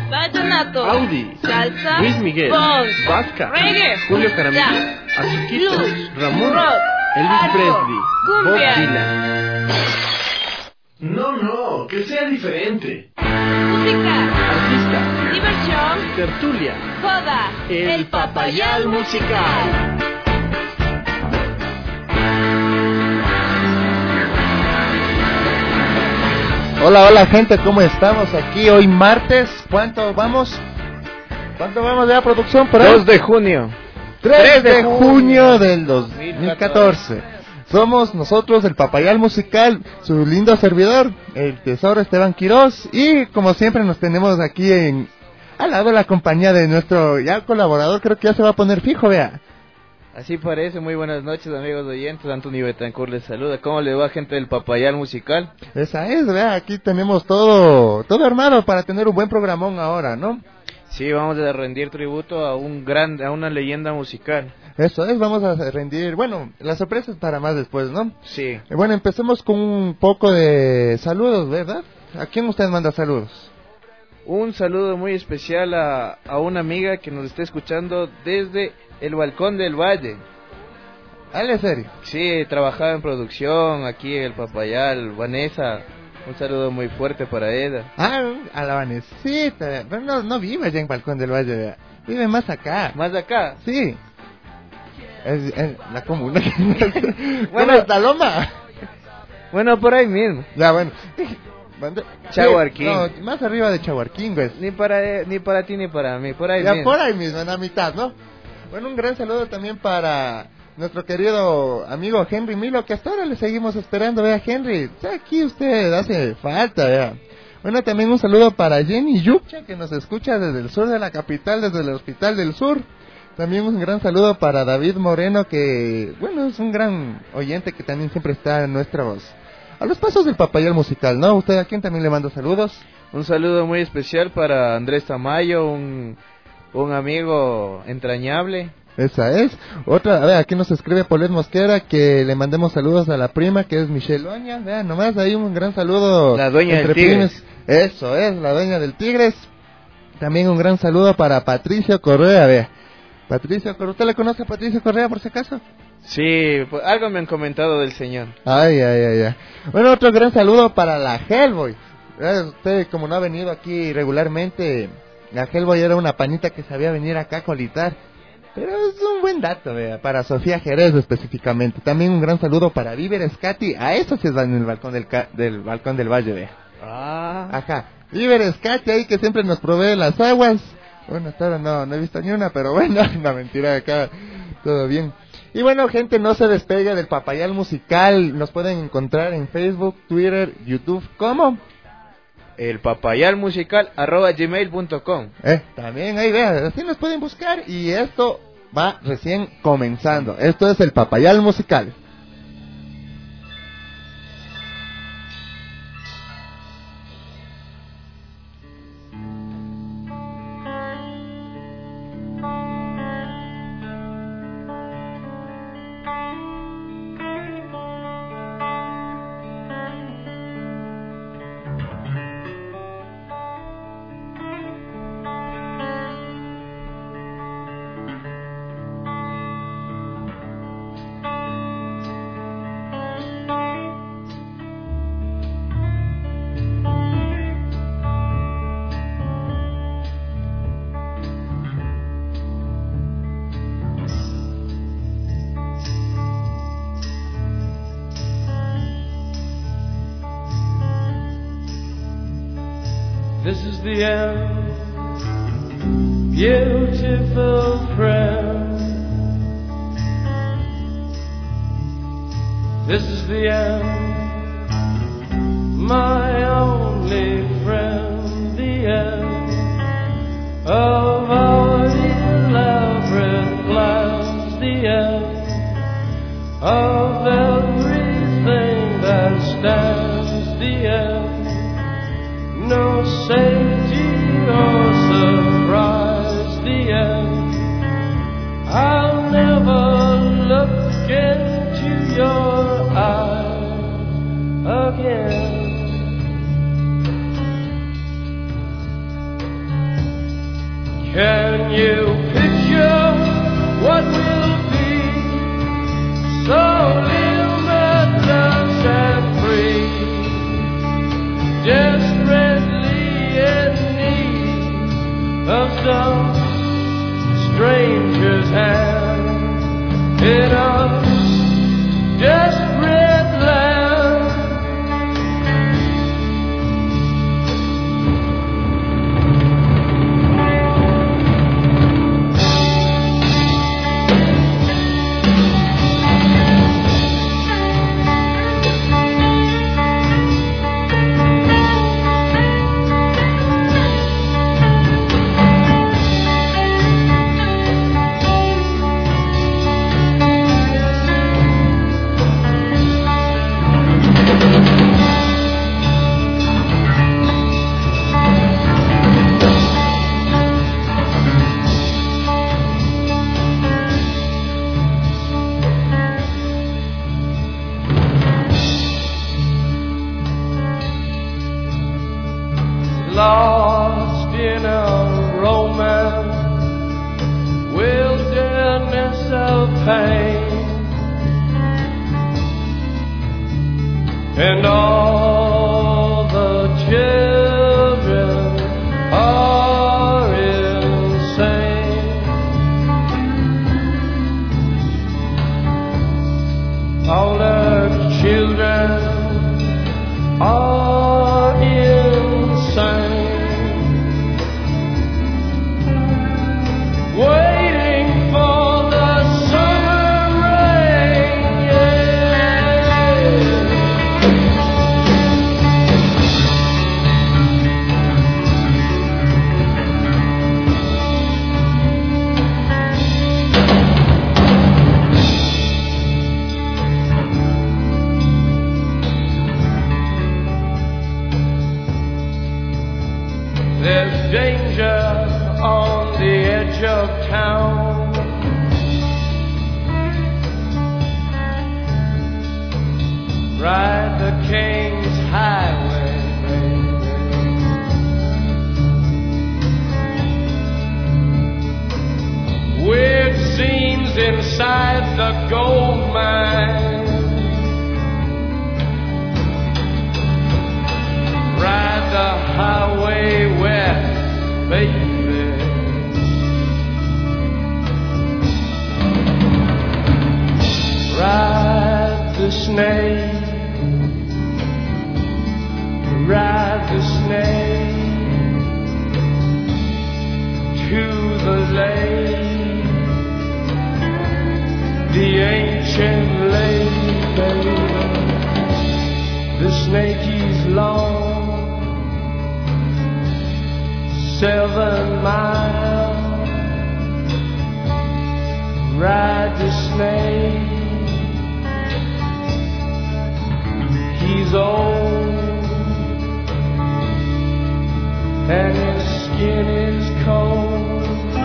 vallenato, Audi, salsa, Luis Miguel, funk, Vasca, reggae, Julio Jaramillo, jazz, Azuquita, blues, Ramón, rock, Elvis hardcore, Presley, Bob cumbia. Dylan. No, que sea diferente. Música, Artista, diversión, tertulia, joda, el Papayal Musical. Hola gente, ¿cómo estamos aquí hoy martes? ¿Cuánto vamos? ¿Cuánto vamos de la producción? Por ahí? 2 de junio. 3 de junio del 2014. Somos nosotros el Papayal Musical, su lindo servidor, el Tesoro Esteban Quiroz, y como siempre nos tenemos aquí al lado de la compañía de nuestro ya colaborador, creo que ya se va a poner fijo, vea. Así parece. Muy buenas noches, amigos oyentes. Antonio Betancourt les saluda. ¿Cómo le va, gente del Papayal Musical? Esa es, vea, aquí tenemos todo armado para tener un buen programón ahora, ¿no? Sí, vamos a rendir tributo a una leyenda musical. Eso es, vamos a rendir, bueno, las sorpresas para más después, ¿no? Sí. Bueno, empecemos con un poco de saludos, ¿verdad? ¿A quién usted manda saludos? Un saludo muy especial a una amiga que nos está escuchando desde el Balcón del Valle. ¿Dale, serio? Sí, trabajaba en producción aquí en el Papayal. Vanessa, un saludo muy fuerte para ella. Ah, a la Vanesita, pero no vive allá en Balcón del Valle, ¿verdad? Vive más acá. ¿Más de acá? Sí. Es la comuna. Bueno, ¿Cómo es la loma? Bueno, por ahí mismo. Ya, bueno. Chahuarquín. No, más arriba de Chahuarquín, güey. Ni para ti ni para mí, por ahí Ya mismo. por ahí mismo, en la mitad, ¿no? Bueno, un gran saludo también para nuestro querido amigo Henry Milo, que hasta ahora le seguimos esperando. Vea, Henry, aquí usted hace falta, vea. Bueno, también un saludo para Jenny Yucha, que nos escucha desde el sur de la capital, desde el Hospital del Sur. También un gran saludo para David Moreno, que, bueno, es un gran oyente que también siempre está en nuestra voz. A los pasos del Papayal Musical, ¿no? ¿Usted a quién también le manda saludos? Un saludo muy especial para Andrés Tamayo, un amigo entrañable. Esa es. Otra, a ver, aquí nos escribe Polet Mosquera que le mandemos saludos a la prima, que es Michelle Oña. Vean, nomás ahí un gran saludo. La dueña entre del Tigres. primes. Eso es, la dueña del Tigres. También un gran saludo para Patricio Correa, vea. Patricio, ¿usted le conoce a Patricio Correa por si acaso? Sí, pues algo me han comentado del señor. Ay. Bueno, otro gran saludo para la Hellboy. Usted, como no ha venido aquí regularmente, la Hellboy era una panita que sabía venir acá a colitar. Pero es un buen dato, vea, para Sofía Jerez específicamente. También un gran saludo para Víveres Katy. A eso sí van en el balcón del Balcón del Valle, vea. Ajá. Víveres Katy ahí que siempre nos provee las aguas. Bueno, hasta ahora no he visto ni una, pero bueno, una mentira acá, todo bien. Y bueno, gente, no se despegue del Papayal Musical. Nos pueden encontrar en Facebook, Twitter, YouTube, ¿cómo? El papayalmusical@gmail.com. También ahí vean, así nos pueden buscar. Y esto va recién comenzando. Esto es el Papayal Musical. This is the end, beautiful friend. This is the end, my only friend. The end of our elaborate plans. The end of everything that stands. The end. No safety or surprise, the end. I'll never look into your eyes again. Can you picture what will be? So limitless and free, desperately in need of some stranger's hand in a desperate land. Lost in a romance, wilderness of pain, and all the children are insane. All the children are insane. Waiting for the summer rain, There's danger on the edge of town. Ride the King's Highway, baby. Weird scenes inside the gold mine. Ride the highway west, baby. Ride the snake, ride the snake to the lake, the ancient lake, baby. The snake is long, 7 miles. Ride the snake. He's old and his skin is cold.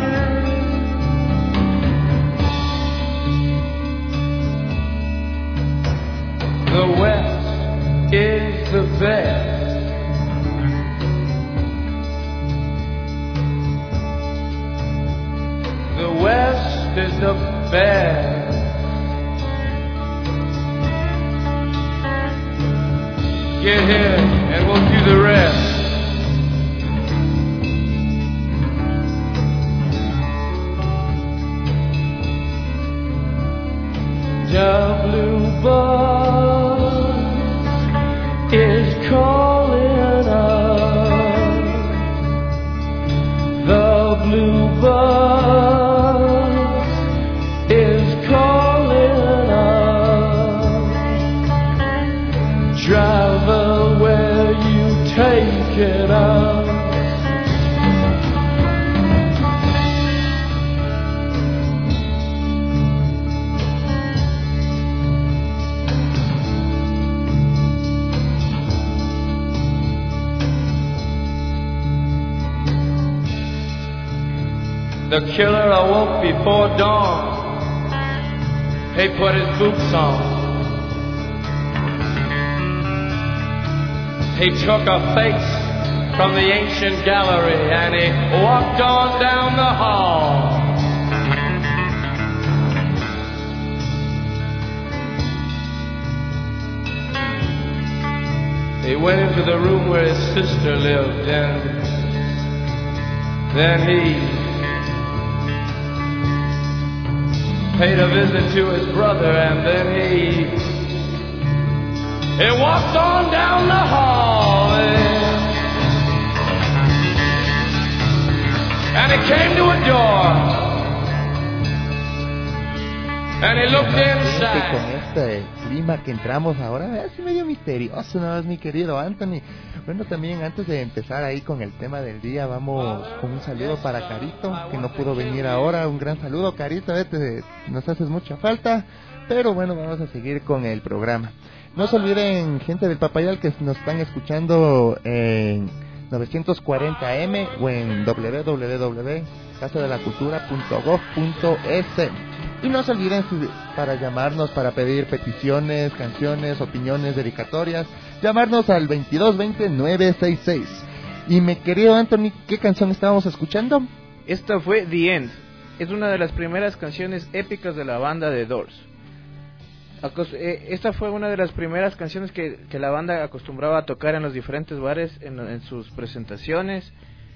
The West is the best. The West is the best. Get here and we'll do the rest. The bluebird is calling us. The bluebird is calling us. Driver, where you taking us? The killer awoke before dawn. He put his boots on. He took a face from the ancient gallery, and he walked on down the hall. He went into the room where his sister lived, and then he paid a visit to his brother, and then he walked on down the hall, and he came to a door, and he looked Que inside. con este clima que entramos ahora es medio misterioso, ¿no? Es mi querido Anthony. Bueno, también antes de empezar ahí con el tema del día, vamos con un saludo para Carito, que no pudo venir ahora. Un gran saludo, Carito, nos haces mucha falta, pero bueno, vamos a seguir con el programa. No se olviden, gente del Papayal, que nos están escuchando en 940M o en www.casadelacultura.gov.es. Y no se olviden para llamarnos, para pedir peticiones, canciones, opiniones, dedicatorias, llamarnos al 2220-966. Y mi querido Anthony, ¿qué canción estábamos escuchando? Esta fue The End. Es una de las primeras canciones épicas de la banda The Doors. Esta fue una de las primeras canciones que la banda acostumbraba a tocar en los diferentes bares, en sus presentaciones.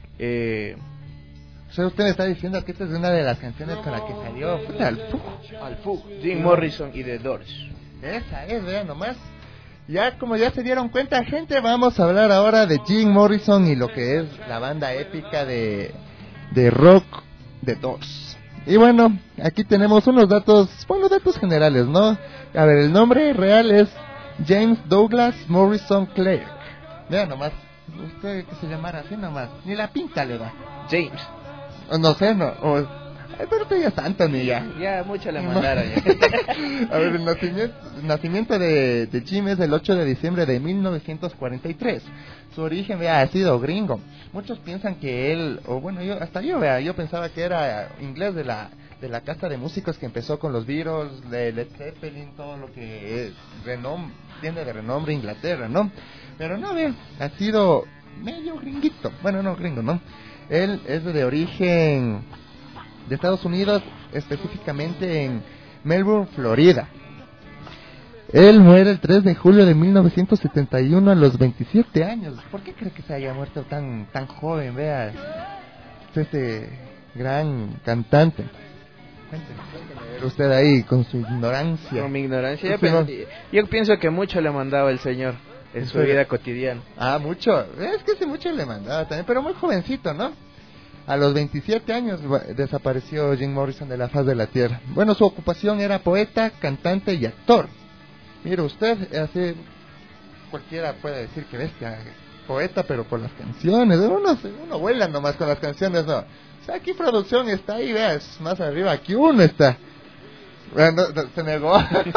O sea, usted me está diciendo que esta es una de las canciones con la que salió Al Fug, Jim Morrison y The Doors. Esa es, vean nomás. Ya, como ya se dieron cuenta, gente, vamos a hablar ahora de Jim Morrison y lo que es la banda épica de rock The Doors. Y bueno, aquí tenemos unos datos generales, ¿no? A ver, el nombre real es James Douglas Morrison Clark. Vean nomás, usted que se llamara así nomás, ni la pinta le da. James. No sé, no. Pero usted ya es Anthony ya. Ya, mucho le mandaron ya. A ver, el nacimiento de Jim es el 8 de diciembre de 1943. Su origen, ha sido gringo. Muchos piensan que él, yo pensaba que era inglés de la casa de músicos que empezó con los Beatles, de Led Zeppelin, todo lo que tiene de renombre Inglaterra, ¿no? Pero no, vean, ha sido medio gringuito. Bueno, no gringo, ¿no? Él es de origen de Estados Unidos, específicamente en Melbourne, Florida. Él muere el 3 de julio de 1971 a los 27 años. ¿Por qué cree que se haya muerto tan joven? Vea, este gran cantante. Cuénteme usted ahí con su ignorancia. Con mi ignorancia, yo pienso que mucho le mandaba el señor en su vida cotidiana. Mucho. Es que sí, mucho le mandaba también, pero muy jovencito, ¿no? A los 27 años desapareció Jim Morrison de la faz de la tierra. Bueno, su ocupación era poeta, cantante y actor. Mire usted, así cualquiera puede decir que bestia, poeta, pero por las canciones. Uno vuela nomás con las canciones, ¿no? O sea, aquí producción está ahí, veas, más arriba, aquí uno está. Bueno, se negó.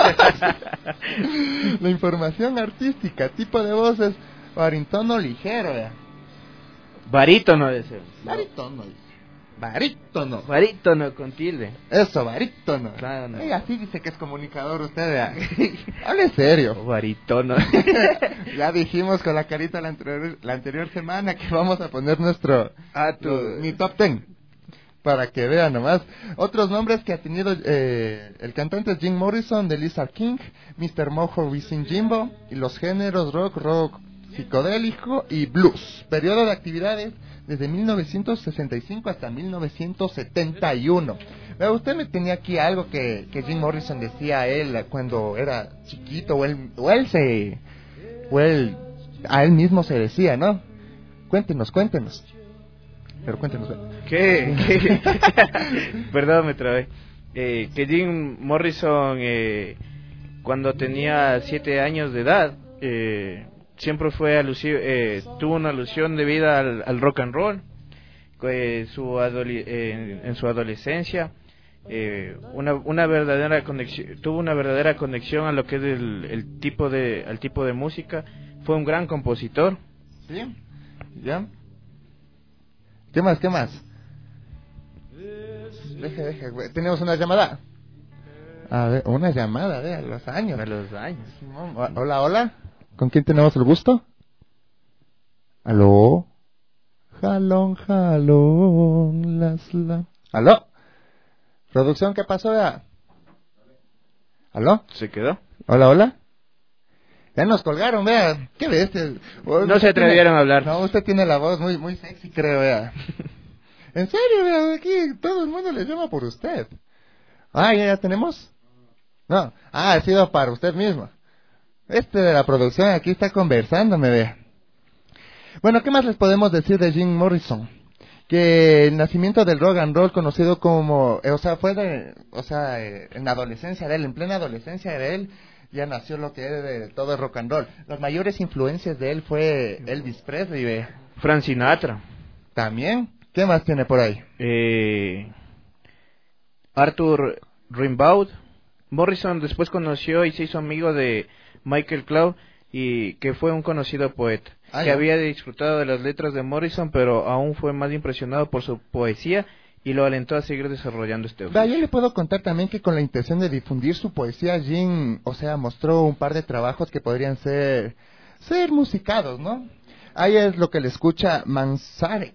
La información artística, tipo de voces, barítono ligero, vea. Barítono de ser. Barítono con tilde. Eso, barítono. Claro, no. Así dice que es comunicador usted, vea. Hable serio. Barítono. Ya dijimos con la carita la anterior semana que vamos a poner mi top 10. Para que vean nomás. Otros nombres que ha tenido el cantante Jim Morrison, de Lizard King, Mr. Mojo Wisin Jimbo, y los géneros rock psicodélico y blues. Periodo de actividades desde 1965 hasta 1971. Pero usted me tenía aquí algo que Jim Morrison decía a él cuando era chiquito, o él a él mismo se decía, ¿no? Cuéntenos. Pero cuéntenos. ¿Qué? Perdón, me trabé. Que Jim Morrison, cuando tenía 7 años de edad, siempre fue tuvo una alusión debida al rock and roll. En su adolescencia, una verdadera conexión, tuvo una verdadera conexión a lo que es al tipo de música. Fue un gran compositor. Sí, ya. ¿Qué más? Deje, tenemos una llamada. A ver, una llamada de los años. Hola. ¿Con quién tenemos el gusto? ¿Aló? jalón, ¿Aló? ¿Producción qué pasó ya? ¿Aló? ¿Se quedó? Hola, hola. Ya nos colgaron, vea. ¿Qué bestia? No se atrevieron a hablar. No, usted tiene la voz muy, muy sexy, creo, vea. En serio, vea, aquí todo el mundo le llama por usted. Ah, ¿ya tenemos? No. Ah, ha sido para usted mismo. De la producción aquí está conversándome, vea. Bueno, ¿qué más les podemos decir de Jim Morrison? Que el nacimiento del rock and roll conocido como, en la adolescencia de él, en plena adolescencia de él, ya nació lo que es de todo el rock and roll. Las mayores influencias de él fue Elvis Presley, ve. Frank Sinatra. También. ¿Qué más tiene por ahí? Arthur Rimbaud. Morrison después conoció y se hizo amigo de Michael Cloud, y que fue un conocido poeta, que había disfrutado de las letras de Morrison, pero aún fue más impresionado por su poesía y lo alentó a seguir desarrollando este oficio. Yo le puedo contar también que con la intención de difundir su poesía, Jim, mostró un par de trabajos que podrían ser musicados, ¿no? Ahí es lo que le escucha Manzarek.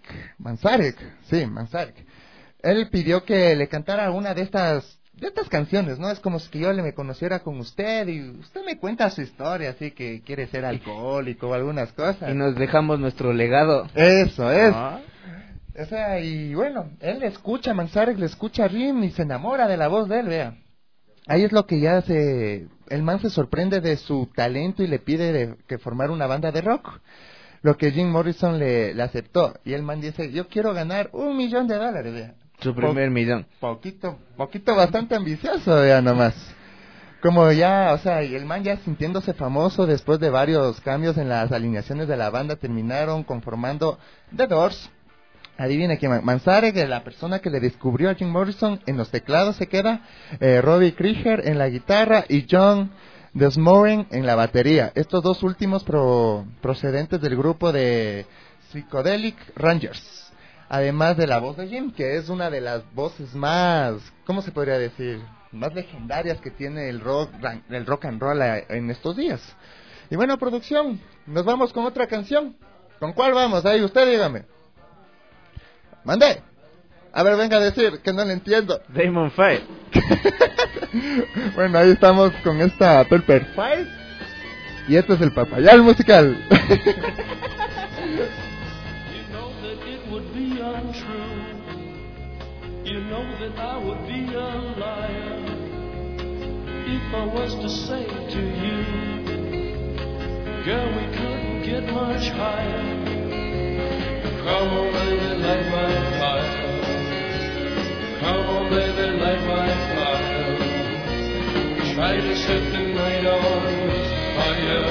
Él pidió que le cantara una de estas canciones, ¿no? Es como si yo me conociera con usted y usted me cuenta su historia, así que quiere ser alcohólico o algunas cosas. Y nos dejamos nuestro legado. Eso es. Y bueno, él Manzarek le escucha a Rim y se enamora de la voz de él, vea. Ahí es lo que el man se sorprende de su talento y le pide que formara una banda de rock. Lo que Jim Morrison le aceptó. Y el man dice, yo quiero ganar $1 millón, vea. Su primer millón. Poquito, bastante ambicioso, ya nomás. Como ya, y el man ya sintiéndose famoso después de varios cambios en las alineaciones de la banda, terminaron conformando The Doors. Adivine que Manzarek, la persona que le descubrió a Jim Morrison, en los teclados se queda, Robbie Krieger en la guitarra y John Desmoren en la batería. Estos dos últimos procedentes del grupo de Psychedelic Rangers. Además de la voz de Jim, que es una de las voces más, ¿cómo se podría decir? Más legendarias que tiene el rock and roll en estos días. Y bueno, producción, nos vamos con otra canción. ¿Con cuál vamos? Ahí, usted dígame. Mande. A ver, venga a decir, que no le entiendo. Damon Fire. Bueno, ahí estamos con esta Pepper Fire. Y este es el Papayal musical. You know that I would be a liar if I was to say to you, girl, we couldn't get much higher. Come on, baby, light my fire. Come on, baby, light my fire. Try to set the night on fire.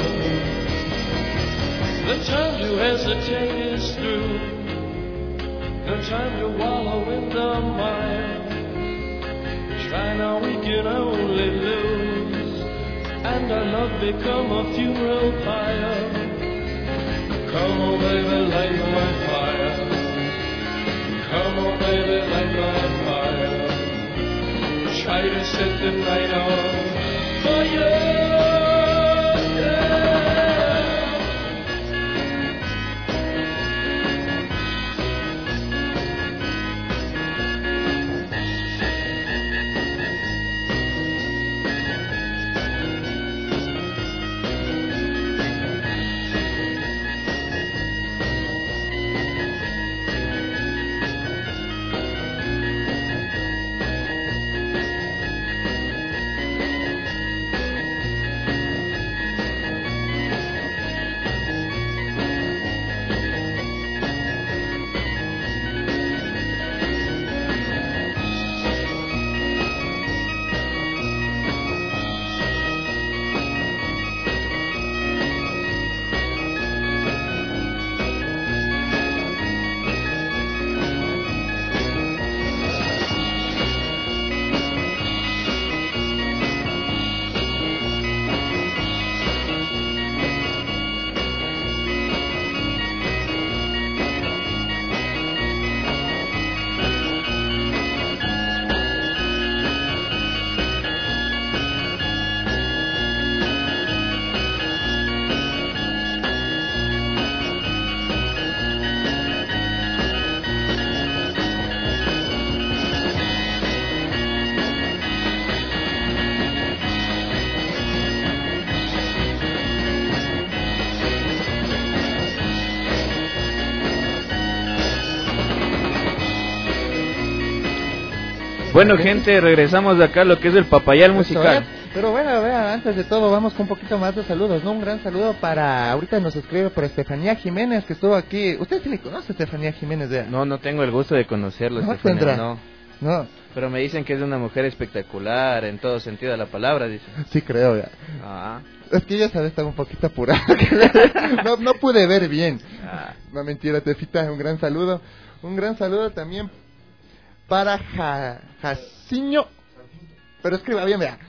The time to hesitate is through. No time to wallow in the mire. Try now, we can only lose, and our love become a funeral pyre. Come on, baby, light my fire. Come on, baby, light my fire. Try to set the night on fire. Bueno, gente, regresamos de acá a lo que es el Papayal musical. Pero bueno, vean, antes de todo vamos con un poquito más de saludos, ¿no? Un gran saludo para, ahorita nos escribe por Estefanía Jiménez, que estuvo aquí. ¿Usted sí le conoce a Estefanía Jiménez? Vea? No tengo el gusto de conocerlo, No Estefanía, tendrá. No, Pero me dicen que es una mujer espectacular en todo sentido de la palabra, dicen. sí creo, ya. Ah, Es que ya sabes, estaba un poquito apurado. no pude ver bien. No, mentira, Tefita, un gran saludo. Un gran saludo también para Jaciño. Pero escriba bien, vea.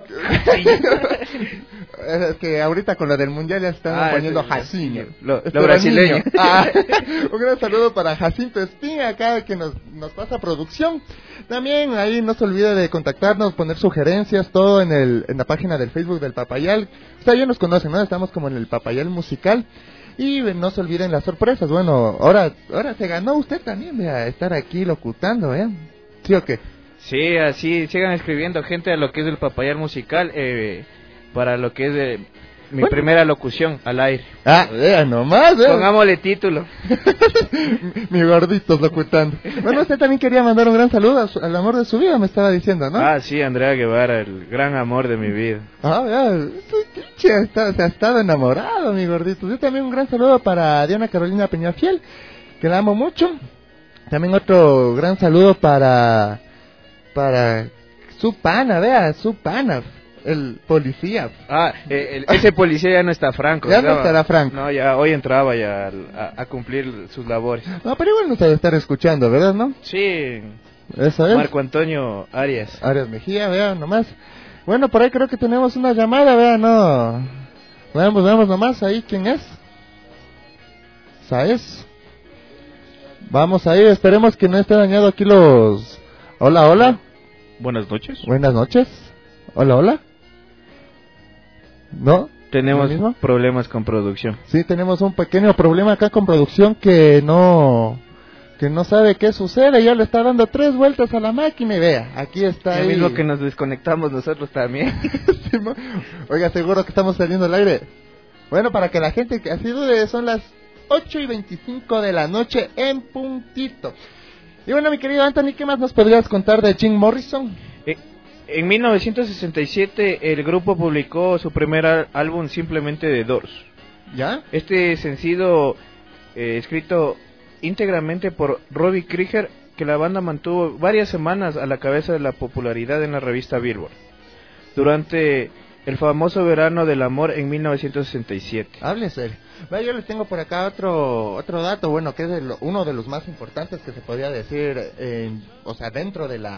Es que ahorita con lo del mundial ya están poniendo sí, Jaciño. lo brasileño. Un gran saludo para Jacinto Espina, acá que nos pasa producción. También ahí no se olvide de contactarnos, poner sugerencias, todo en la página del Facebook del Papayal. O sea, ya nos conocen, ¿no? Estamos como en el Papayal musical. Y no se olviden las sorpresas. Bueno, ahora se ganó usted también, vea, estar aquí locutando, ¿eh? ¿Sí o qué? sí, así, sigan escribiendo, gente, a lo que es el Papayal musical, para lo que es mi primera locución al aire. Vea nomás, Pongámosle título. Mi gordito locutando. Bueno, usted también quería mandar un gran saludo al amor de su vida, me estaba diciendo, ¿no? Ah, sí, Andrea Guevara, el gran amor de mi vida. Vea, se ha estado enamorado, mi gordito. Yo también un gran saludo para Diana Carolina Peñafiel, que la amo mucho. También otro gran saludo para su pana, vea, su pana, el policía. Ese policía ya no está franco. Ya no estará franco. No, ya hoy entraba ya a cumplir sus labores. No, pero igual nos debe estar escuchando, ¿verdad, no? Sí, Eso es. Marco Antonio Arias. Arias Mejía, vea, nomás. Bueno, por ahí creo que tenemos una llamada, vea, no. Veamos nomás ahí quién es. ¿Sabes? Vamos ahí, esperemos que no esté dañado aquí los... Hola. Buenas noches. Buenas noches. Hola. ¿No? Tenemos ¿Lo mismo? problemas con producción. Sí, tenemos un pequeño problema acá con producción que no sabe qué sucede. Ya le está dando 3 vueltas a la máquina y vea, aquí está. Lo ahí. mismo que nos desconectamos nosotros también. Sí, oiga, seguro que estamos saliendo al aire. Bueno, para que la gente que así dude, son las 8:25 de la noche en puntito. Y bueno, mi querido Anthony, ¿qué más nos podrías contar de Jim Morrison? En 1967 el grupo publicó su primer álbum simplemente de Doors. ¿Ya? Este sencillo escrito íntegramente por Robbie Krieger, que la banda mantuvo varias semanas a la cabeza de la popularidad en la revista Billboard durante el famoso verano del amor en 1967. Hable serio. Yo les tengo por acá otro dato, bueno, que es uno de los más importantes que se podría decir, o sea, dentro del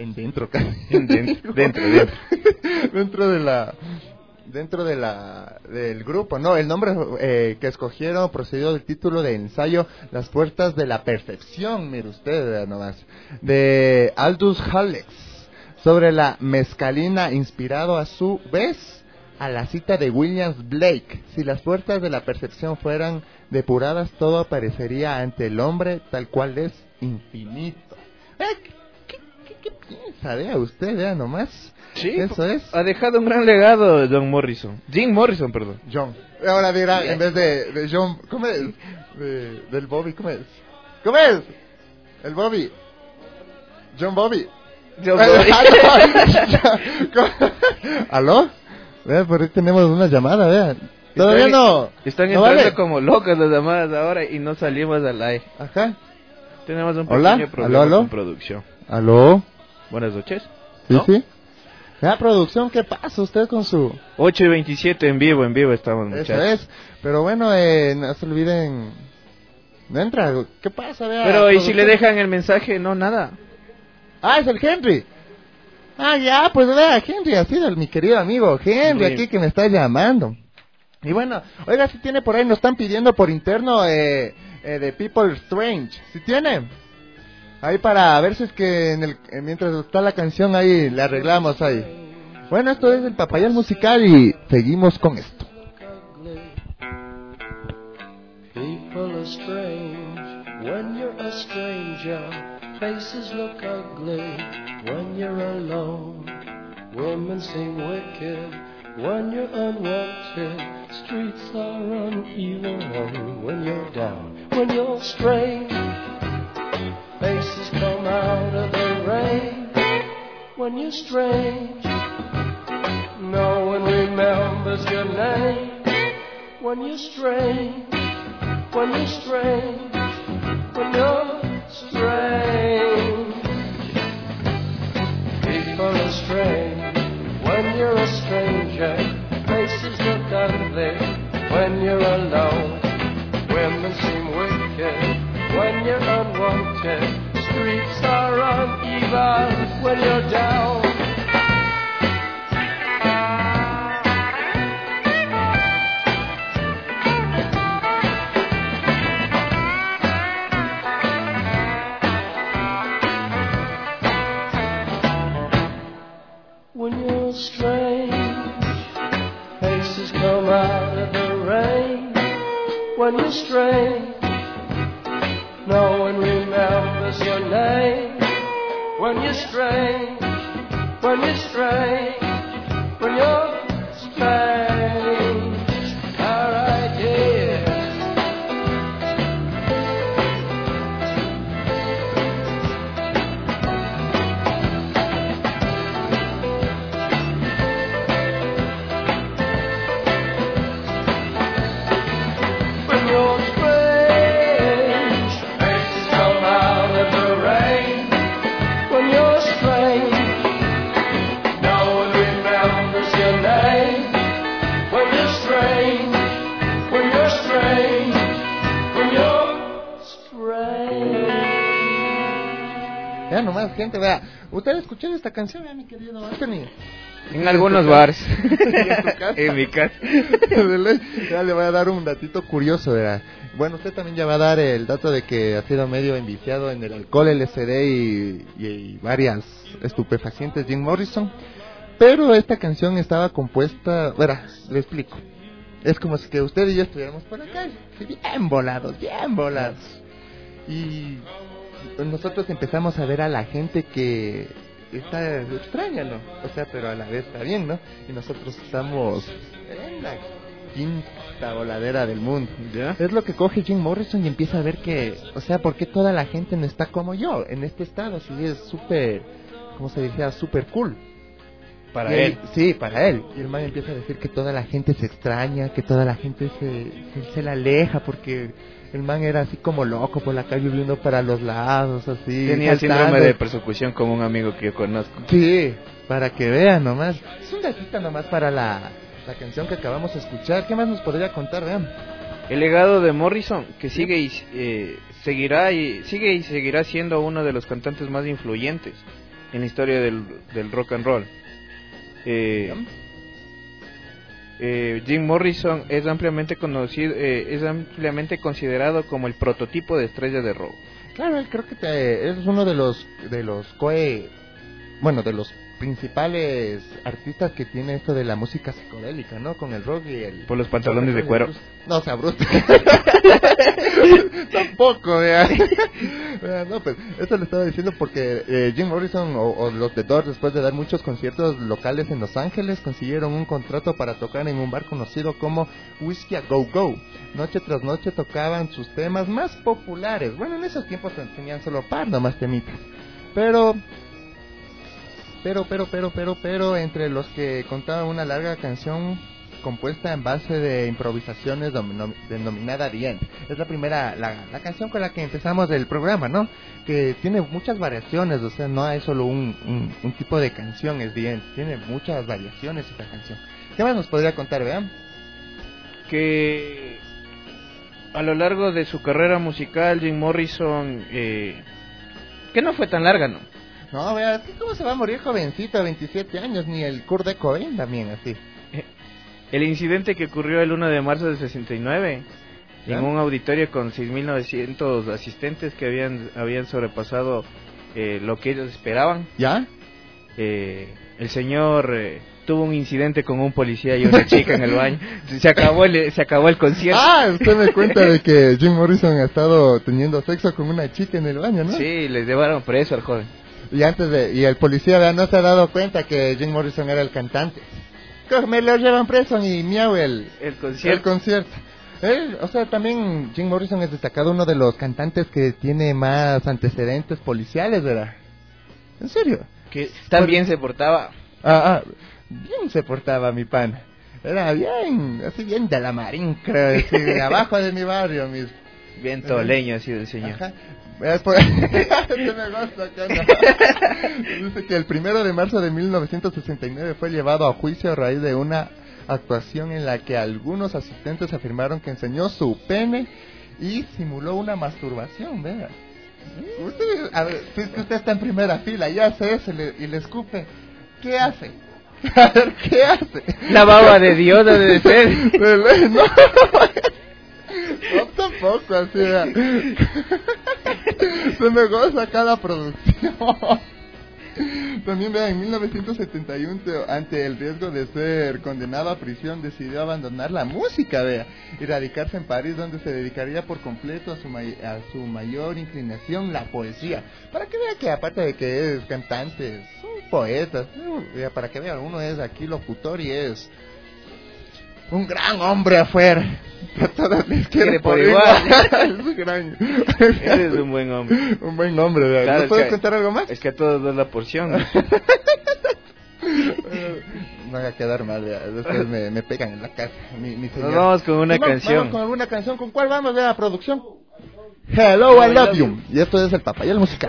grupo, ¿no? El nombre que escogieron procedió del título de ensayo Las Puertas de la Percepción, mire usted, vea nomás, de Aldous Huxley, sobre la mezcalina, inspirado a su vez a la cita de William Blake. Si las puertas de la percepción fueran depuradas, todo aparecería ante el hombre tal cual es, infinito. ¿Qué piensa? Vea usted, vea nomás. Sí, eso es. Ha dejado un gran legado Jim Morrison, perdón. John. Ahora dirá, en vez de John, ¿cómo es? Del Bobby, ¿cómo es? ¿Cómo es? El Bobby. John Bobby. ¿Aló? Vea, por ahí tenemos una llamada, vean. Todavía no. Están ¿No entrando vale? como locas las llamadas ahora y no salimos al aire. Ajá. Tenemos un Hola, pequeño problema aló. con producción. ¿Aló? Buenas noches. Sí, ¿No? sí. Ya, producción, ¿qué pasa usted con su...? 8:27 en vivo estamos, muchachos. Eso es. Pero bueno, no se olviden... No entra, ¿qué pasa? Vea, Pero, ¿y si producción? le dejan el mensaje? No, nada. Ah, es el Henry. Ah, ya, pues vea, Henry, ha sido mi querido amigo Henry, Sí. aquí que me está llamando. Y bueno, oiga, si tiene por ahí, nos están pidiendo por interno de People Strange. ¿Si tiene? Ahí para ver si es que mientras está la canción ahí, le arreglamos ahí. Bueno, esto es el Papayal musical y seguimos con esto. People are strange when you're a stranger. Faces look ugly when you're alone. Women seem wicked when you're unwanted. Streets are uneven when you're down. When you're strange, faces come out of the rain. when you're strange. No one remembers your name when you're strange, when you're strange, when you're strange. People are strange when you're a stranger. Faces look ugly when you're alone. Women seem wicked when you're unwanted. Streets are uneven when you're down. When you're strange, faces come out of the rain. When you're strange, no one remembers your name. When you're strange, when you're strange, when you're strange. Alright, yeah. When you're strange, faces come out of the rain. When you're strange, no one remembers your name. When you're strange, when you're strange, when you're strange. Ya nomás, gente, vea. ¿Usted escuchó esta canción, vea, mi querido Anthony? En algunos bares. ¿En tu casa? En mi casa. Ya le voy a dar un datito curioso, ¿verdad? Bueno, usted también ya va a dar el dato de que ha sido medio enviciado en el alcohol, LSD y varias estupefacientes, Jim Morrison. Pero esta canción estaba compuesta, verá, le explico. Es como si que usted y yo estuviéramos por la calle, bien volados, bien volados. Y nosotros empezamos a ver a la gente que está extraña, ¿no? O sea, pero a la vez está bien, ¿no? Y nosotros estamos en la quinta voladera del mundo. ¿Ya? Es lo que coge Jim Morrison y empieza a ver que, o sea, ¿por qué toda la gente no está como yo en este estado? Si es súper, ¿cómo se decía? Súper cool. Para Y él. Sí, para él. Y el man empieza a decir que toda la gente se extraña, que toda la gente se le aleja porque el man era así como loco por la calle viendo para los lados, así. Tenía saltando. síndrome de persecución como un amigo que yo conozco. Sí, para que vean nomás. Es un datito nomás para la canción que acabamos de escuchar. ¿Qué más nos podría contar, vean? El legado de Morrison, que sigue y seguirá siendo uno de los cantantes más influyentes en la historia del rock and roll. Jim Morrison es ampliamente conocido, es ampliamente considerado como el prototipo de estrella de rock. Claro, él creo que es uno de los principales artistas que tiene esto de la música psicodélica, ¿no? Con el rock y el... Por los pantalones de cuero. No, o sea, bruto. Tampoco, vea. No, pues, eso le estaba diciendo porque Jim Morrison o los The Doors, después de dar muchos conciertos locales en Los Ángeles, consiguieron un contrato para tocar en un bar conocido como Whiskey a Go Go. Noche tras noche tocaban sus temas más populares. Bueno, en esos tiempos tenían solo par nomás temitas. Pero, entre los que contaban una larga canción compuesta en base de improvisaciones denominada The End. Es la primera, la canción con la que empezamos el programa, ¿no? Que tiene muchas variaciones, o sea, no hay solo un tipo de canción, es The End. Tiene muchas variaciones esta canción. ¿Qué más nos podría contar, vean? Que a lo largo de su carrera musical, Jim Morrison, que no fue tan larga, ¿no? No, vea, ¿cómo se va a morir jovencito, 27 años? Ni el Kurt Cobain también, así. El incidente que ocurrió el 1 de marzo del 69, ¿ya? en un auditorio con 6.900 asistentes que habían sobrepasado lo que ellos esperaban. ¿Ya? El señor tuvo un incidente con un policía y una chica en el baño. Se acabó el concierto. Ah, usted me cuenta de que Jim Morrison ha estado teniendo sexo con una chica en el baño, ¿no? Sí, les llevaron preso al joven. Y el policía, vea, no se ha dado cuenta que Jim Morrison era el cantante. Me lo llevan preso y miau el concierto. O sea, también Jim Morrison es destacado uno de los cantantes que tiene más antecedentes policiales, ¿verdad? ¿En serio? que tan bien se portaba. Bien se portaba mi pana. Era bien, así bien de la Marín, creo, así, de abajo de mi barrio, mis... Bien toleño ha sido el señor. Ajá. Este me gusta acá, no. Dice que el 1 de marzo de 1969 fue llevado a juicio a raíz de una actuación en la que algunos asistentes afirmaron que enseñó su pene y simuló una masturbación, vea. Usted, a ver, si es que usted está en primera fila y hace eso y le escupe, ¿qué hace? A ver, ¿qué hace? La baba de Dios debe de ser. No, tampoco, así se me goza cada producción. También vea, en 1971, ante el riesgo de ser condenado a prisión, decidió abandonar la música, vea, y radicarse en París, donde se dedicaría por completo a su mayor inclinación, la poesía. Para que vea que aparte de que es cantante, es un poeta, para que vea, uno es aquí locutor y es un gran hombre afuera. A todos les quiere por igual. Es gran... Eres un buen hombre. Un buen hombre, ¿verdad? Claro, ¿No puedes contar algo más? Es que a todos da la porción. No haga quedar mal, ¿verdad? Después me pegan en la casa, mi señor. Nos vamos con una canción. Vamos con alguna canción. ¿Con cuál vamos, la producción? Hello, I love you. Y esto es el Papayal Musical.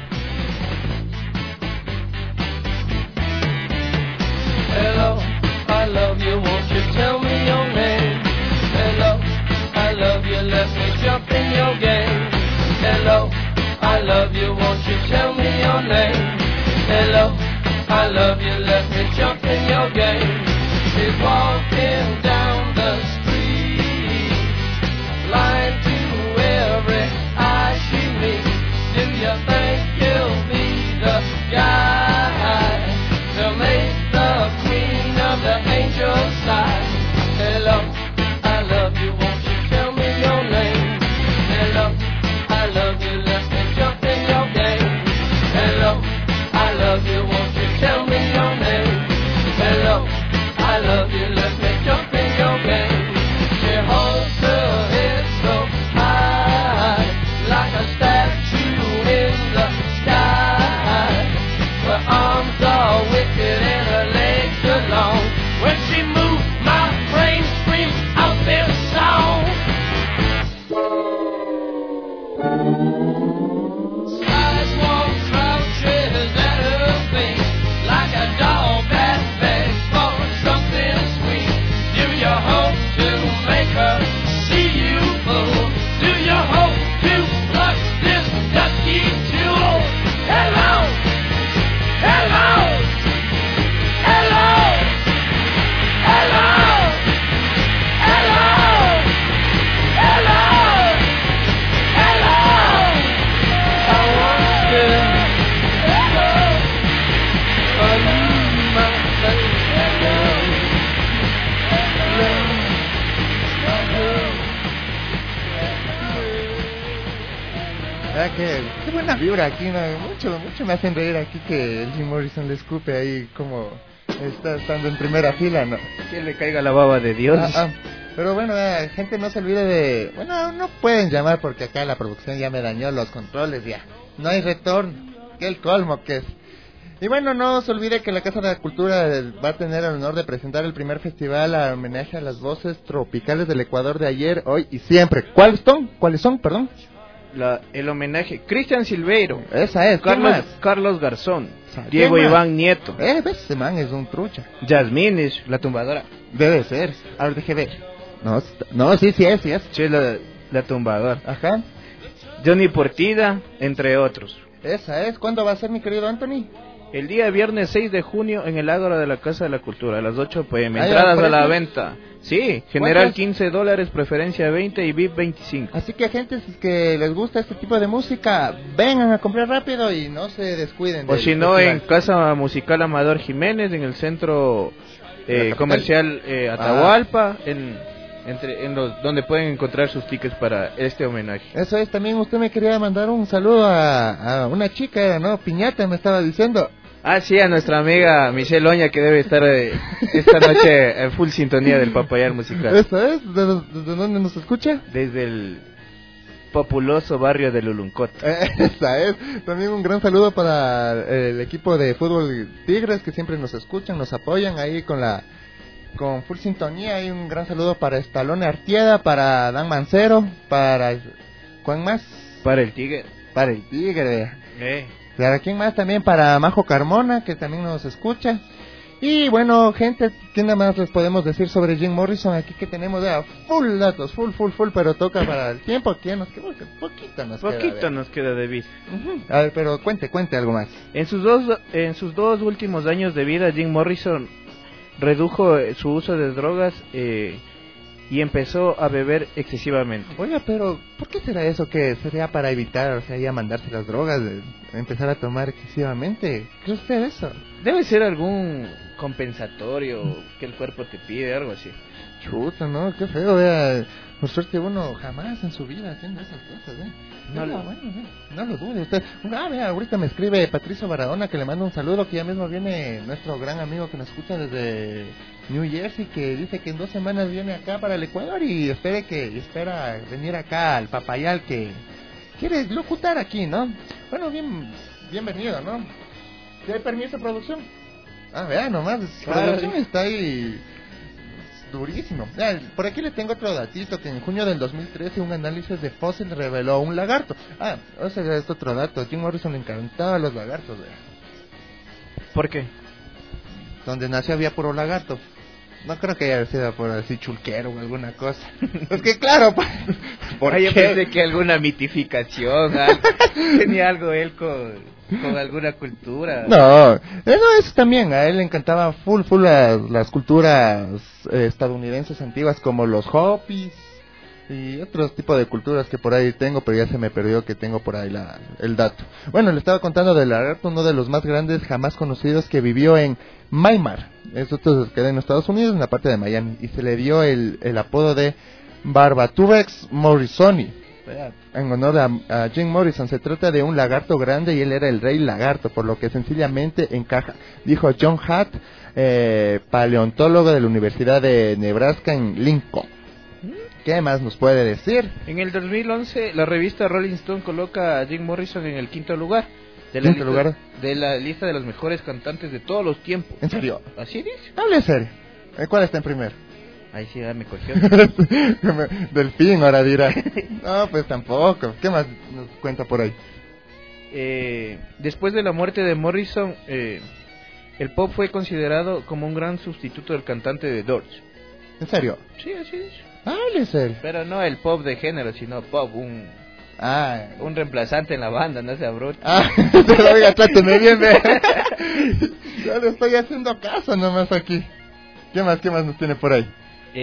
Hello, I love you, won't you tell me your name? Hello, I love you, let me jump in your game. Hello, I love you, won't you tell me your name? Hello, I love you, let me jump in your game. She's walking down the street, blind to every eye she meets. Do you think you'll be the guy to make the queen of the angel side? Hello, I love you, won't you tell me your name? Hello, I love you, let me jump in your game. Hello, I love you, won't you tell me your name? Hello, I love you, let me jump in your game. She holds her head so high, like a statue in the sky. Her arms are wicked and her legs are long. When she moves, my brain screams out this song. Sidewalk crouches at her feet, like a dog that begs for something sweet. Do you hope to make her see you, fool? Do you hope to pluck this dusty jewel? Hello, hello, hello, hello, hello, hello, hello. I wonder, hello, are you my baby? ¿Verdad que qué buena vibra aquí, ¿no? Mucho me hacen reír aquí que el Jim Morrison le escupe ahí como está estando en primera fila, ¿no? Que le caiga la baba de Dios. Pero bueno, gente, no se olvide de... Bueno, no pueden llamar porque acá la producción ya me dañó los controles, ya. No hay retorno. Que el colmo que es. Y bueno, no se olvide que la Casa de la Cultura va a tener el honor de presentar el primer festival a homenaje a las voces tropicales del Ecuador de ayer, hoy y siempre. ¿Cuáles son? Perdón. El homenaje, Cristian Silveiro, Esa es, Carlos Garzón, ¿Quién Diego más? Iván Nieto, ¿Ves? Ese man es un trucha. Yasmines, la tumbadora. Debe ser. A ver, deje ver. No, sí es. Sí, la tumbadora. Ajá. Johnny Portida, entre otros. Esa es. ¿Cuándo va a ser, mi querido Anthony? El día viernes 6 de junio en el Ágora de la Casa de la Cultura, a las 8 p.m. ¿Hay Entradas a la precios? venta. Sí, general ¿Cuántos? $15, preferencia 20 y VIP 25. Así que, gente, si es que les gusta este tipo de música, vengan a comprar rápido y no se descuiden. O del si no, festival. en Casa Musical Amador Jiménez, en el centro ¿La capital? comercial Atahualpa, donde pueden encontrar sus tickets para este homenaje. Eso es. También usted me quería mandar un saludo a una chica, ¿no? Piñata me estaba diciendo. Ah, sí, a nuestra amiga Michelle Oña, que debe estar esta noche en full sintonía del Papayal Musical. Eso es. ¿Desde dónde nos escucha? Desde el populoso barrio de Luluncot. Esa es. También un gran saludo para el equipo de fútbol Tigres, que siempre nos escuchan, nos apoyan ahí con full sintonía. Y un gran saludo para Estalone Artieda, para Dan Mancero, para ¿cuán más? Para el Tigre. Para el Tigre. ¿Para quién más? También para Majo Carmona, que también nos escucha. Y bueno, gente, ¿qué nada más les podemos decir sobre Jim Morrison? Aquí que tenemos full datos, full, pero toca para el tiempo que nos queda, poquito nos queda de vida. A ver, pero cuente algo más. En sus dos últimos años de vida, Jim Morrison redujo su uso de drogas y empezó a beber excesivamente. Oiga, pero ¿por qué será eso? ¿Que sería para evitar, o sea, ya mandarse las drogas, empezar a tomar excesivamente? ¿Qué es usted eso? Debe ser algún compensatorio que el cuerpo te pide, algo así. Chuta, no, qué feo, vea. Por suerte uno jamás en su vida haciendo esas cosas, No lo dude usted. Vea, ahorita me escribe Patricio Baradona, que le manda un saludo, que ya mismo viene nuestro gran amigo que nos escucha desde New Jersey, que dice que en 2 semanas viene acá para el Ecuador y espera venir acá al Papayal, que quiere locutar aquí, ¿no? Bueno, bienvenido, ¿no? ¿Tiene permiso de producción? Vea nomás, producción está ahí durísimo. Por aquí le tengo otro datito, que en junio del 2013 un análisis de fósil reveló un lagarto. Ese es otro dato. A Jim Morrison le encantaban los lagartos, vea. ¿Por qué? Donde nació había puro lagarto. No creo que haya sido por así chulquero o alguna cosa. Es que claro, por yo pensé que alguna mitificación, tenía algo él con alguna cultura. No, eso también, a él le encantaba full las culturas estadounidenses antiguas, como los Hopis y otros tipos de culturas que por ahí tengo, pero ya se me perdió que tengo por ahí el dato. Bueno, le estaba contando del lagarto, uno de los más grandes jamás conocidos, que vivió en Maimar. Esto queda en Estados Unidos, en la parte de Miami, y se le dio el apodo de Barbaturex morrisoni, en honor a Jim Morrison. Se trata de un lagarto grande y él era el rey lagarto, por lo que sencillamente encaja, dijo John Hatt, paleontólogo de la Universidad de Nebraska en Lincoln. ¿Qué más nos puede decir? En el 2011, la revista Rolling Stone coloca a Jim Morrison en el 5º lugar de la lista de los mejores cantantes de todos los tiempos. ¿En serio? Así dice. Hable serio. ¿Cuál está en primero? Ahí sí, me cogió. Delfín, ahora dirá. No, pues tampoco. ¿Qué más nos cuenta por ahí? Después de la muerte de Morrison, el pop fue considerado como un gran sustituto del cantante de Doors. ¿En serio? Sí, así dice. Hable serio. Pero no el pop de género, sino pop, un reemplazante en la banda, no sea bruto. Pero oiga, tráteme bien, yo le estoy haciendo caso nomás aquí. ¿Qué más nos tiene por ahí?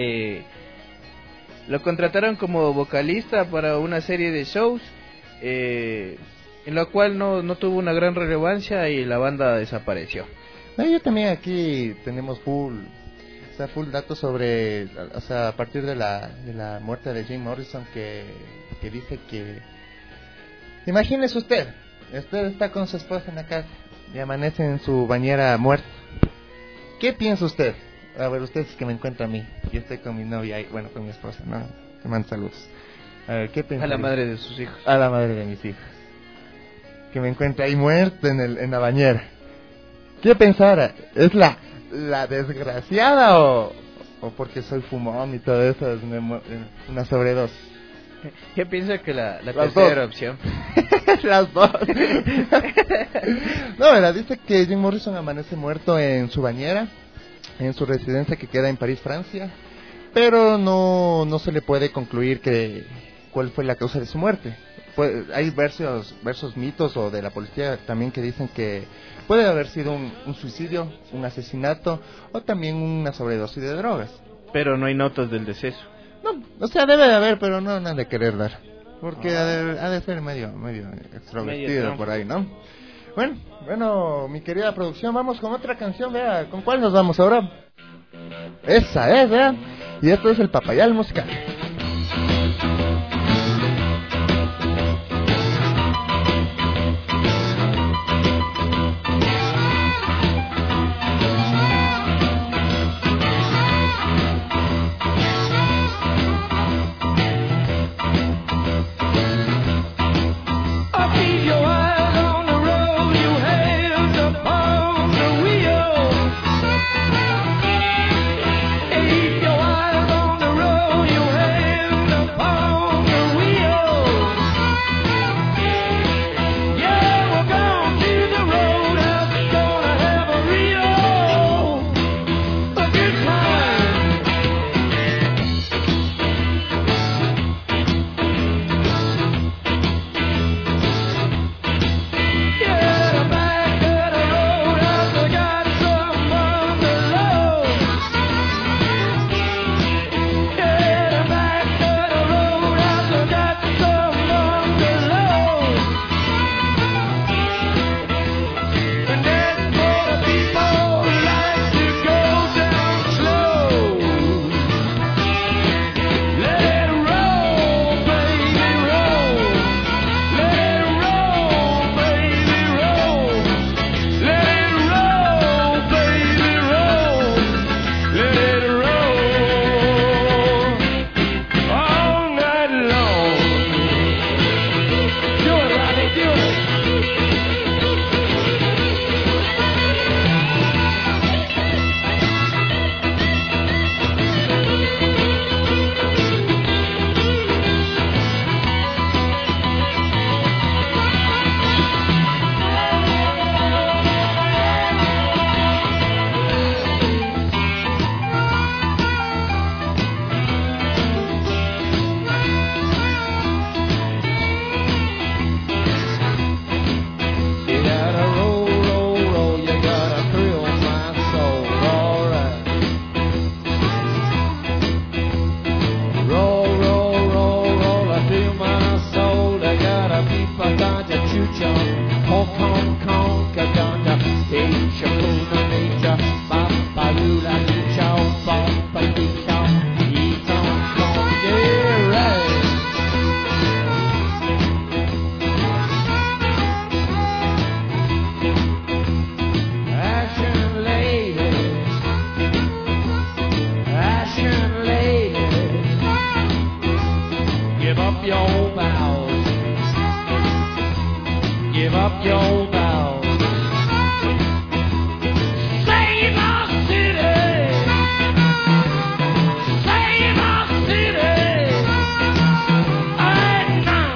Lo contrataron como vocalista para una serie de shows, en la cual no tuvo una gran relevancia y la banda desapareció. Yo también aquí tenemos full datos sobre, a partir de la muerte de Jim Morrison, que dice que, imagínese usted está con su esposa en la casa y amanece en su bañera muerta. ¿Qué piensa usted? A ver, usted es que me encuentra a mí, yo estoy con mi novia, con mi esposa, ¿no? Te mando saludos. A ver, ¿qué piensa? A la madre de sus hijos. A la madre de mis hijos. Que me encuentra ahí muerta en la bañera. ¿Qué pensara? ¿Es la desgraciada o porque soy fumón y todo eso es una sobredosis? Yo pienso que la tercera opción. Las dos. No, ¿verdad? Dice que Jim Morrison amanece muerto en su bañera, en su residencia que queda en París, Francia, pero no se le puede concluir cuál fue la causa de su muerte. Pues hay versos mitos o de la policía también que dicen que puede haber sido un suicidio, un asesinato o también una sobredosis de drogas. Pero no hay notas del deceso. No, o sea, debe de haber, pero no han de querer dar. Porque ha de ser medio extrovertido por ahí, ¿no? Bueno, mi querida producción, vamos con otra canción, vea. ¿Con cuál nos vamos ahora? Esa es, vea. Y esto es el Papayal Musical. Hong Kong, Kong, Kadona, Hey, Shakuna, Nature, Papa, Lula, Chow, Papa, Chow, Eat on, Kong, yeah, right. Ashen ladies, Ashen ladies, give up your vows, give up your vows. Save our city, save our city, right now.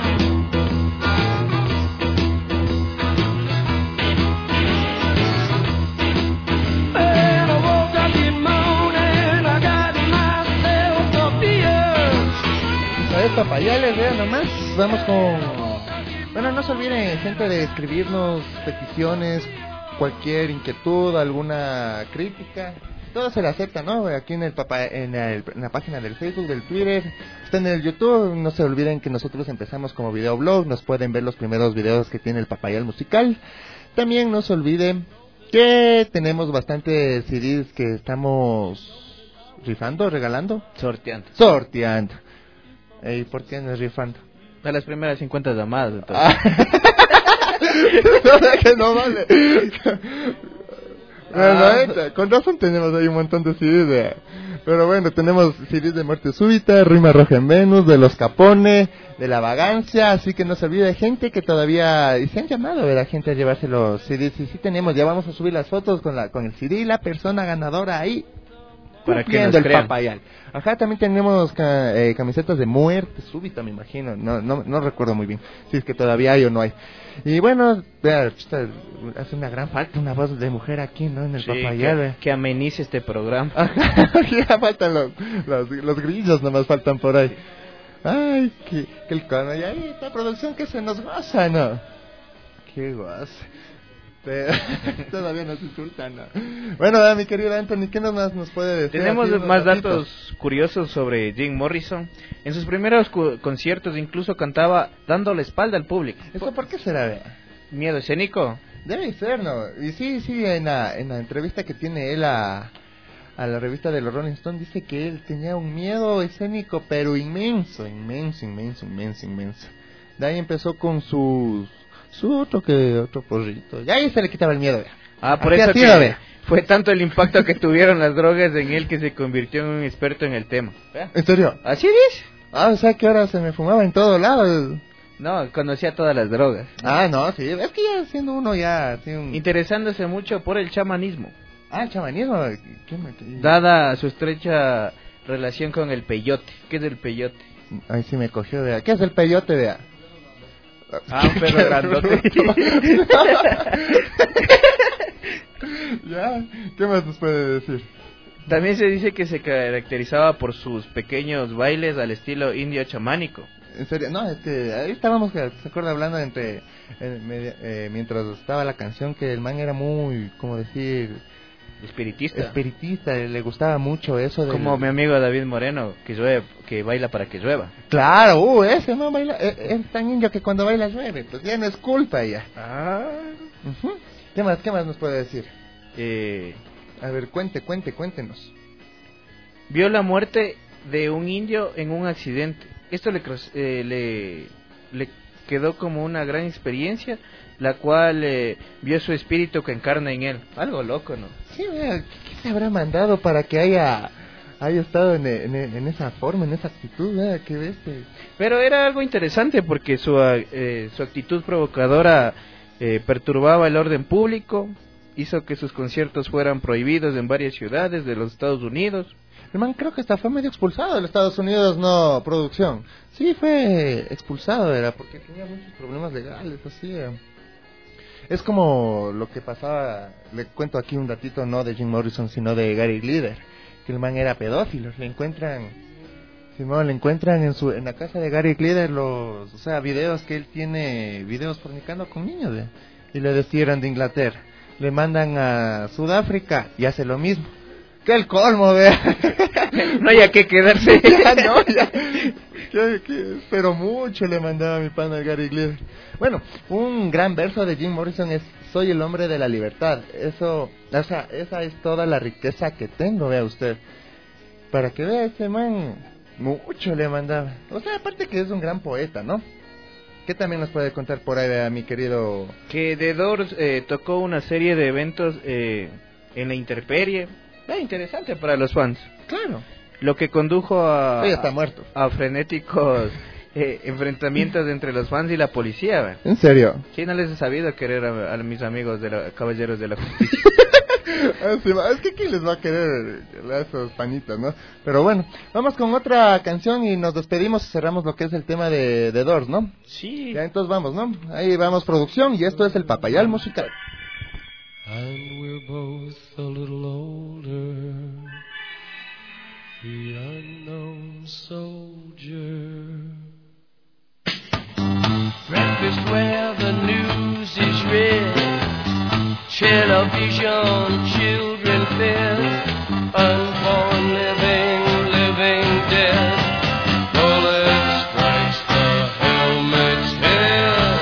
And I woke up this morning, I got myself a beer. ¿Sabes, papayales? Vean nomás. Vamos con... Bueno, no se olviden, gente, de escribirnos peticiones, cualquier inquietud, alguna crítica. Todo se le acepta, ¿no? Aquí en la página del Facebook, del Twitter, está en el YouTube. No se olviden que nosotros empezamos como videoblog. Nos pueden ver los primeros videos que tiene el Papayal Musical. También no se olviden que tenemos bastantes CDs que estamos rifando, regalando, sorteando. ¿Y por qué no es rifando? A las primeras 50 llamadas, entonces. No, que no vale. Bueno, con razón tenemos ahí un montón de CDs. Pero bueno, tenemos CDs de Muerte Súbita, Rima Roja en Venus, de Los Capone, de La Vagancia. Así que no se olvide, gente, que todavía... Y se han llamado, ¿verdad? Gente a llevarse los CDs. Y sí tenemos, ya vamos a subir las fotos con el CD, la persona ganadora ahí. Para que nos el crean. Papayal. Ajá, también tenemos camisetas de Muerte Súbita, me imagino. No recuerdo muy bien si es que todavía hay o no hay. Y bueno, vea, hace una gran falta una voz de mujer aquí, ¿no? En el Sí, Papayal. que amenice este programa. Ajá, ya faltan los grillos, nomás faltan por ahí. Ay, que el cono. Y ahí esta producción que se nos goza, ¿no? Qué goza. Todavía nos insultan, ¿no? Bueno, mi querido Anthony, ¿qué más nos puede decir? Tenemos Aquí más ratitos. datos curiosos sobre Jim Morrison. En sus primeros conciertos incluso cantaba dando la espalda al público. ¿Eso por qué será, vea? ¿Miedo escénico? Debe ser, ¿no? Y sí, en la entrevista que tiene él a la revista de los Rolling Stones, dice que él tenía un miedo escénico, pero inmenso. De ahí empezó con su otro porrito. Y ahí se le quitaba el miedo, ya. Por Así eso ha sido, ve. fue tanto el impacto que tuvieron las drogas en él que se convirtió en un experto en el tema. ¿En serio? ¿Así dice? O sea que ahora se me fumaba en todos lados. No, conocía todas las drogas. No, sí, es que ya siendo uno ya así un... Interesándose mucho por el chamanismo. el chamanismo. Dada su estrecha relación con el peyote. ¿Qué es el peyote? Ay, sí me cogió, vea. ¿Qué es el peyote, vea? Un perro grandote. Ya, ¿qué más nos puede decir? También se dice que se caracterizaba por sus pequeños bailes al estilo indio chamánico. En serio, no, es que ahí estábamos, ¿se acuerda? Hablando mientras estaba la canción, que el man era muy, ¿cómo decir? Espiritista, le gustaba mucho eso. Como mi amigo David Moreno, que baila para que llueva. Claro, ese man baila, es tan indio que cuando baila llueve, pues ya no es culpa ya. Uh-huh. ¿Qué más nos puede decir? A ver, cuéntenos. Vio la muerte de un indio en un accidente. Esto le quedó como una gran experiencia, la cual vio su espíritu que encarna en él. Algo loco, ¿no? Sí, mira, ¿qué se habrá mandado para que haya estado en esa forma, en esa actitud? Mira, qué bestia. Pero era algo interesante porque su actitud provocadora perturbaba el orden público, hizo que sus conciertos fueran prohibidos en varias ciudades de los Estados Unidos. El man creo que hasta fue medio expulsado de los Estados Unidos, no producción. Sí, fue expulsado, era porque tenía muchos problemas legales, así. Es como lo que pasaba, le cuento aquí un datito, no de Jim Morrison, sino de Gary Glitter, que el man era pedófilo. Le encuentran en la casa de Gary Glitter videos que él tiene, videos fornicando con niños, y le destierran de Inglaterra. Le mandan a Sudáfrica y hace lo mismo. ¡Qué el colmo, vea! No hay a qué quedarse. Ya. Pero mucho le mandaba a mi pana Gary Glitter. Bueno, un gran verso de Jim Morrison es: soy el hombre de la libertad. Eso, o sea, esa es toda la riqueza que tengo, vea usted. Para que vea, ese man mucho le mandaba. O sea, aparte que es un gran poeta, ¿no? ¿Qué también nos puede contar por ahí, vea, mi querido? Que The Doors tocó una serie de eventos en la intemperie. Interesante para los fans. Claro. Lo que condujo Sí, está muerto. a frenéticos enfrentamientos entre los fans y la policía, ¿verdad? ¿En serio? Sí, no les he sabido querer a mis amigos de los caballeros de la justicia. Es que ¿quién les va a querer a esos panitas, no? Pero bueno, vamos con otra canción y nos despedimos y cerramos lo que es el tema de Doors, ¿no? Sí. Ya entonces vamos, ¿no? Ahí vamos, producción, y esto es el Papayal Musical. And we're both a little older, the unknown soldier. Breakfast where the news is read, television, children fed, unborn living, living dead. Bullet strikes the helmet's head,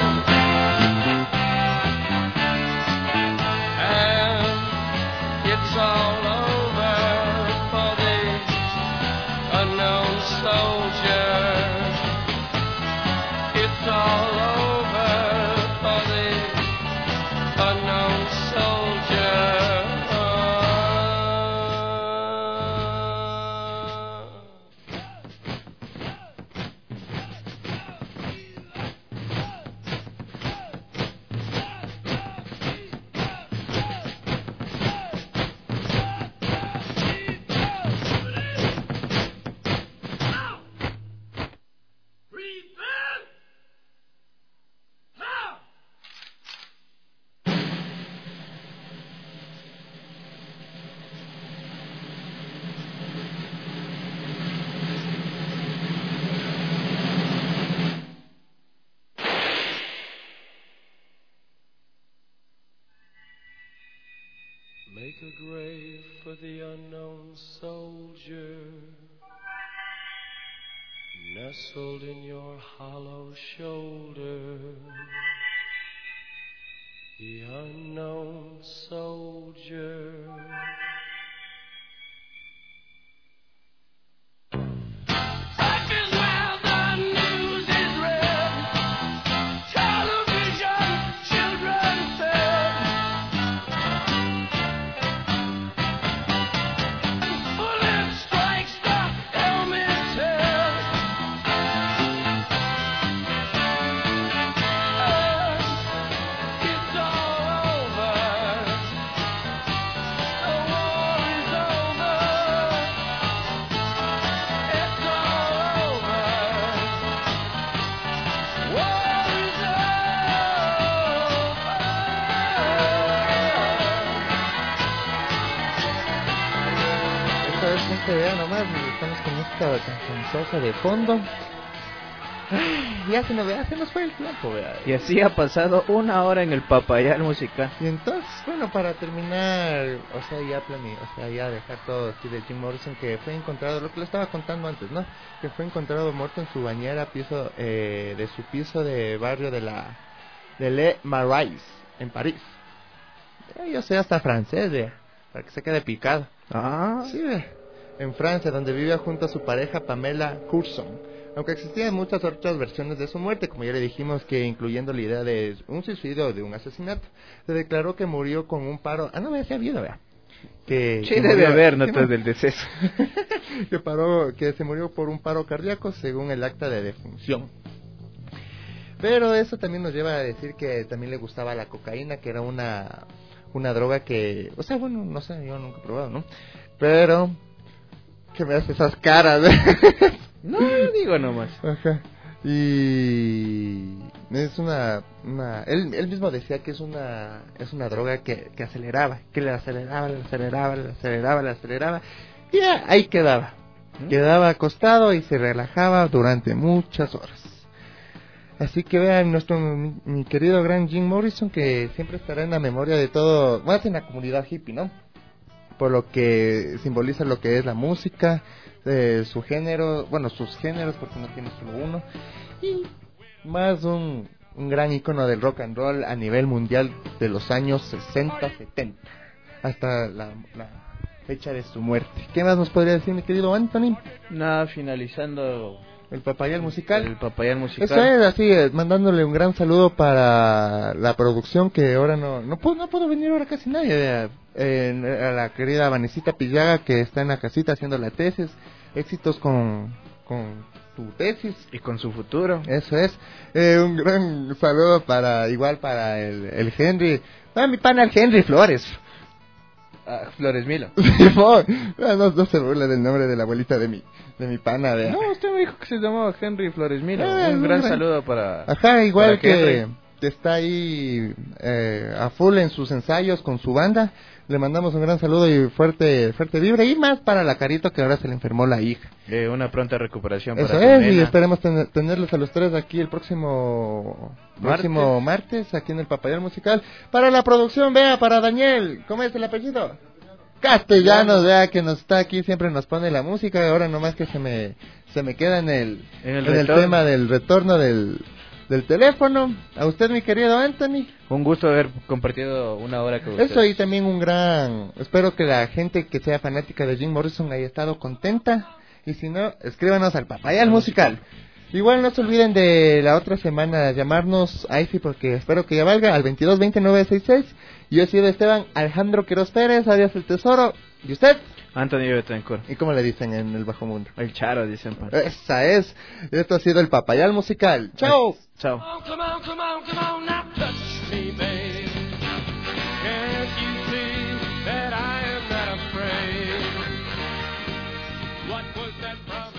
and it's all over for the unknown soldier. It's all over for the unknown soldier. Make a grave for the unknown soldier, nestled in your hollow shoulder. The unknown soldier. Vean nomás, estamos con esta cancionzosa de fondo. Ay, ya se nos fue el tiempo, vea. Y así ha pasado 1 hora en el Papayal Musical. Y entonces, bueno, para terminar, ya dejar todo así de Jim Morrison, que fue encontrado, lo que le estaba contando antes, ¿no? Que fue encontrado muerto en su bañera, de su piso de barrio de Le Marais, en París. Yo sé hasta francés, vea, para que se quede picado. Ah, sí, vea. En Francia, donde vivía junto a su pareja Pamela Courson. Aunque existían muchas otras versiones de su muerte, como ya le dijimos, que incluyendo la idea de un suicidio o de un asesinato, se declaró que murió con un paro. No me había habido, vea. Sí, debe haber notas del deceso. que se murió por un paro cardíaco, según el acta de defunción. Pero eso también nos lleva a decir que también le gustaba la cocaína, que era una droga que, o sea, bueno, no sé, yo nunca he probado, ¿no? Pero que me hace esas caras. No, digo nomás. Ajá. Y es él mismo decía que es una droga que aceleraba, que le aceleraba, y ahí quedaba. Quedaba acostado y se relajaba durante muchas horas. Así que vean mi querido gran Jim Morrison, que siempre estará en la memoria de todo, más en la comunidad hippie, ¿no? por lo que simboliza lo que es la música, su género, bueno, sus géneros, porque no tiene solo uno, y más un gran ícono del rock and roll a nivel mundial de los años 60-70, hasta la fecha de su muerte. ¿Qué más nos podría decir, mi querido Anthony? Nada, finalizando El Papayal musical. el Papayal musical. Eso es, así, mandándole un gran saludo para la producción, que ahora no pudo venir ahora casi nadie, a la querida Vanesita Pillaga, que está en la casita haciendo la tesis. Éxitos con tu tesis. Y con su futuro. Eso es. Un gran saludo para el Henry. Mi pana el Henry Flores. Flores Milo. No se burla del nombre de la abuelita de mi pana. Vea. No, usted me dijo que se llamaba Henry Flores Milo. Un Un gran saludo para... Ajá, igual para que Henry. está ahí a full en sus ensayos con su banda. Le mandamos un gran saludo y fuerte vibra. Y más para la Carito, que ahora se le enfermó la hija. Una pronta recuperación Eso para es, su y nena. esperemos tenerlos a los tres aquí el próximo martes, aquí en el Papayal Musical. Para la producción, vea, para Daniel, ¿cómo es el apellido? Castellanos, vea, que nos está aquí, siempre nos pone la música. Ahora nomás que se me queda en el retorno. tema del retorno del teléfono. A usted, mi querido Anthony. Un gusto haber compartido una hora con usted. Eso, y también espero que la gente que sea fanática de Jim Morrison haya estado contenta. Y si no, escríbanos al Papayal Musical. Igual no se olviden de la otra semana llamarnos a IFI, porque espero que ya valga, al 2220-966. Yo he sido Esteban Alejandro Quiroz Pérez, alias El Tesoro. ¿Y usted? Antonio Betancourt. ¿Y cómo le dicen en el bajo mundo? El Charo, dicen. Esa es. Esto ha sido el Papayal Musical. ¡Chao! Chao. Oh, come on, come on, come on, now touch me, babe. Can't you see that I am not afraid? What was that promise?